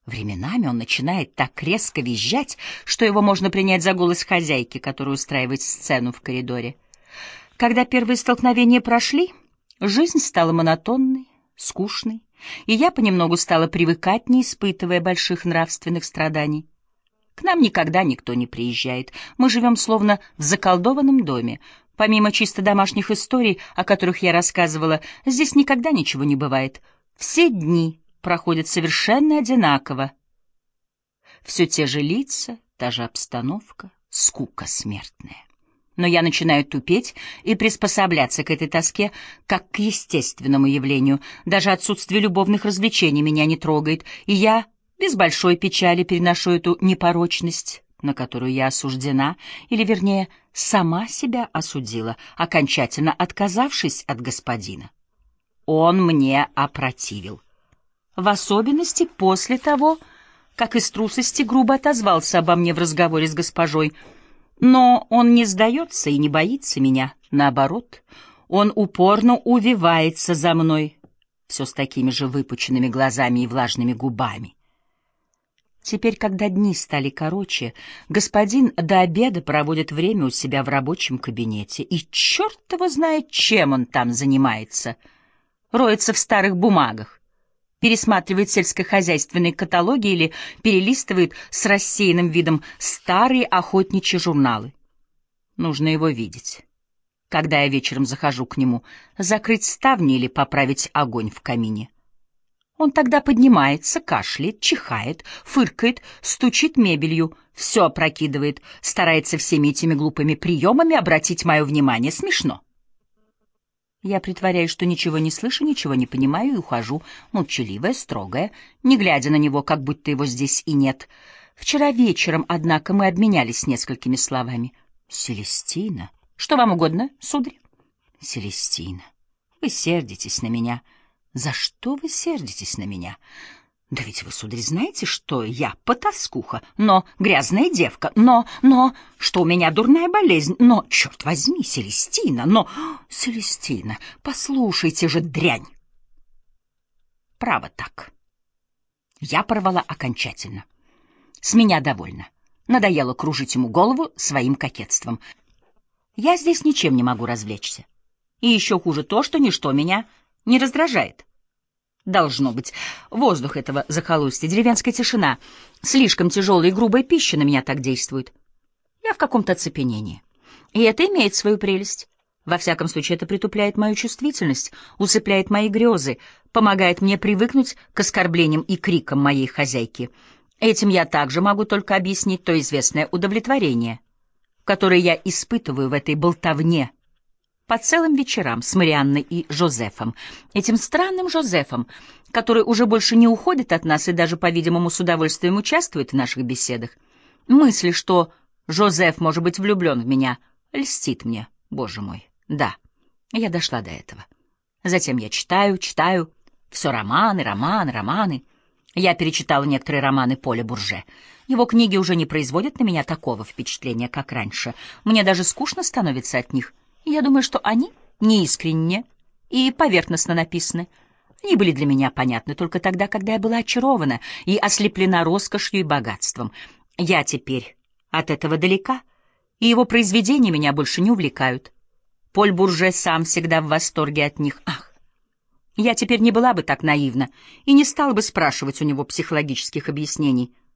Временами он начинает так резко визжать, что его можно принять за голос хозяйки, которая устраивает сцену в коридоре. Когда первые столкновения прошли, жизнь стала монотонной, скучной, и я понемногу стала привыкать, не испытывая больших нравственных страданий. К нам никогда никто не приезжает. Мы живем словно в заколдованном доме. Помимо чисто домашних историй, о которых я рассказывала, здесь никогда ничего не бывает. Все дни проходят совершенно одинаково. Все те же лица, та же обстановка, скука смертная. Но я начинаю тупеть и приспосабляться к этой тоске как к естественному явлению. Даже отсутствие любовных развлечений меня не трогает, и я без большой печали переношу эту непорочность, на которую я осуждена, или, вернее, сама себя осудила, окончательно отказавшись от господина. Он мне опротивил. В особенности после того, как из трусости грубо отозвался обо мне в разговоре с госпожой. Но он не сдается и не боится меня. Наоборот, он упорно увивается за мной, все с такими же выпученными глазами и влажными губами. Теперь, когда дни стали короче, господин до обеда проводит время у себя в рабочем кабинете, и черт его знает, чем он там занимается. Роется в старых бумагах, пересматривает сельскохозяйственные каталоги или перелистывает с рассеянным видом старые охотничьи журналы. Нужно его видеть. Когда я вечером захожу к нему, закрыть ставни или поправить огонь в камине. Он тогда поднимается, кашляет, чихает, фыркает, стучит мебелью, все опрокидывает, старается всеми этими глупыми приемами обратить мое внимание. Смешно. Я притворяюсь, что ничего не слышу, ничего не понимаю, и ухожу, молчаливая, строгая, не глядя на него, как будто его здесь и нет. Вчера вечером, однако, мы обменялись несколькими словами. «Селестина, что вам угодно, сударь?» «Селестина, вы сердитесь на меня». «За что вы сердитесь на меня? Да ведь вы, сударь, знаете, что я потаскуха, но грязная девка, но, что у меня дурная болезнь, но, черт возьми, Селестина, Селестина, послушайте же, дрянь!» Право так. Я порвала окончательно. С меня довольно. Надоело кружить ему голову своим кокетством. Я здесь ничем не могу развлечься. И еще хуже то, что ничто меня не раздражает. Должно быть, воздух этого захолустья, деревенская тишина, слишком тяжелая и грубая пища на меня так действует. Я в каком-то оцепенении. И это имеет свою прелесть. Во всяком случае, это притупляет мою чувствительность, усыпляет мои грезы, помогает мне привыкнуть к оскорблениям и крикам моей хозяйки. Этим я также могу только объяснить то известное удовлетворение, которое я испытываю в этой болтовне по целым вечерам с Марианной и Жозефом, этим странным Жозефом, который уже больше не уходит от нас и даже, по-видимому, с удовольствием участвует в наших беседах. Мысль, что Жозеф может быть влюблен в меня, льстит мне, боже мой. Да, я дошла до этого. Затем я читаю, все романы. Я перечитала некоторые романы Поля Бурже. Его книги уже не производят на меня такого впечатления, как раньше. Мне даже скучно становится от них. Я думаю, что они неискренне и поверхностно написаны. Они были для меня понятны только тогда, когда я была очарована и ослеплена роскошью и богатством. Я теперь от этого далека, и его произведения меня больше не увлекают. Поль Бурже сам всегда в восторге от них. Ах, я теперь не была бы так наивна и не стала бы спрашивать у него психологических объяснений.